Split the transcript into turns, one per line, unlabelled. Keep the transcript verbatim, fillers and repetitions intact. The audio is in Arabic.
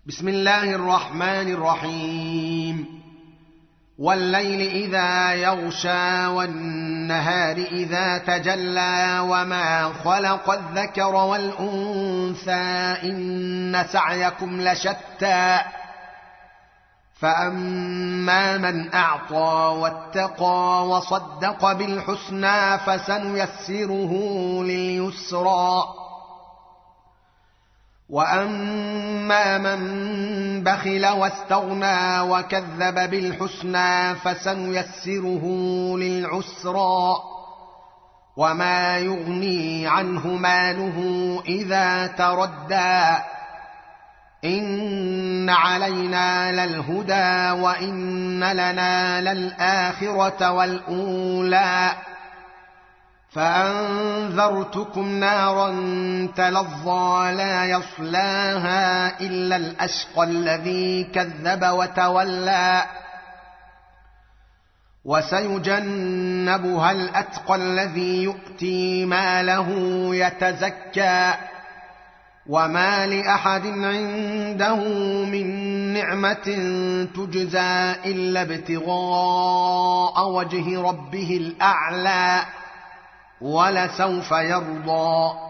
بسم الله الرحمن الرحيم والليل إذا يغشى والنهار إذا تجلى وما خلق الذكر والأنثى إن سعيكم لشتى فأما من أعطى واتقى وصدق بالحسنى فسنيسره لليسرى وأما من بخل واستغنى وكذب بالحسنى فسنيسره للعسرى وما يغني عنه ماله إذا تردى إن علينا للهدى وإن لنا للآخرة والأولى فأنذرتكم نارا تلظى لا يصلاها إلا الأشقى الذي كذب وتولى وسيجنبها الأتقى الذي يؤتي ماله يتزكى وما لأحد عنده من نعمة تجزى إلا ابتغاء وجه ربه الأعلى ولسوف يرضى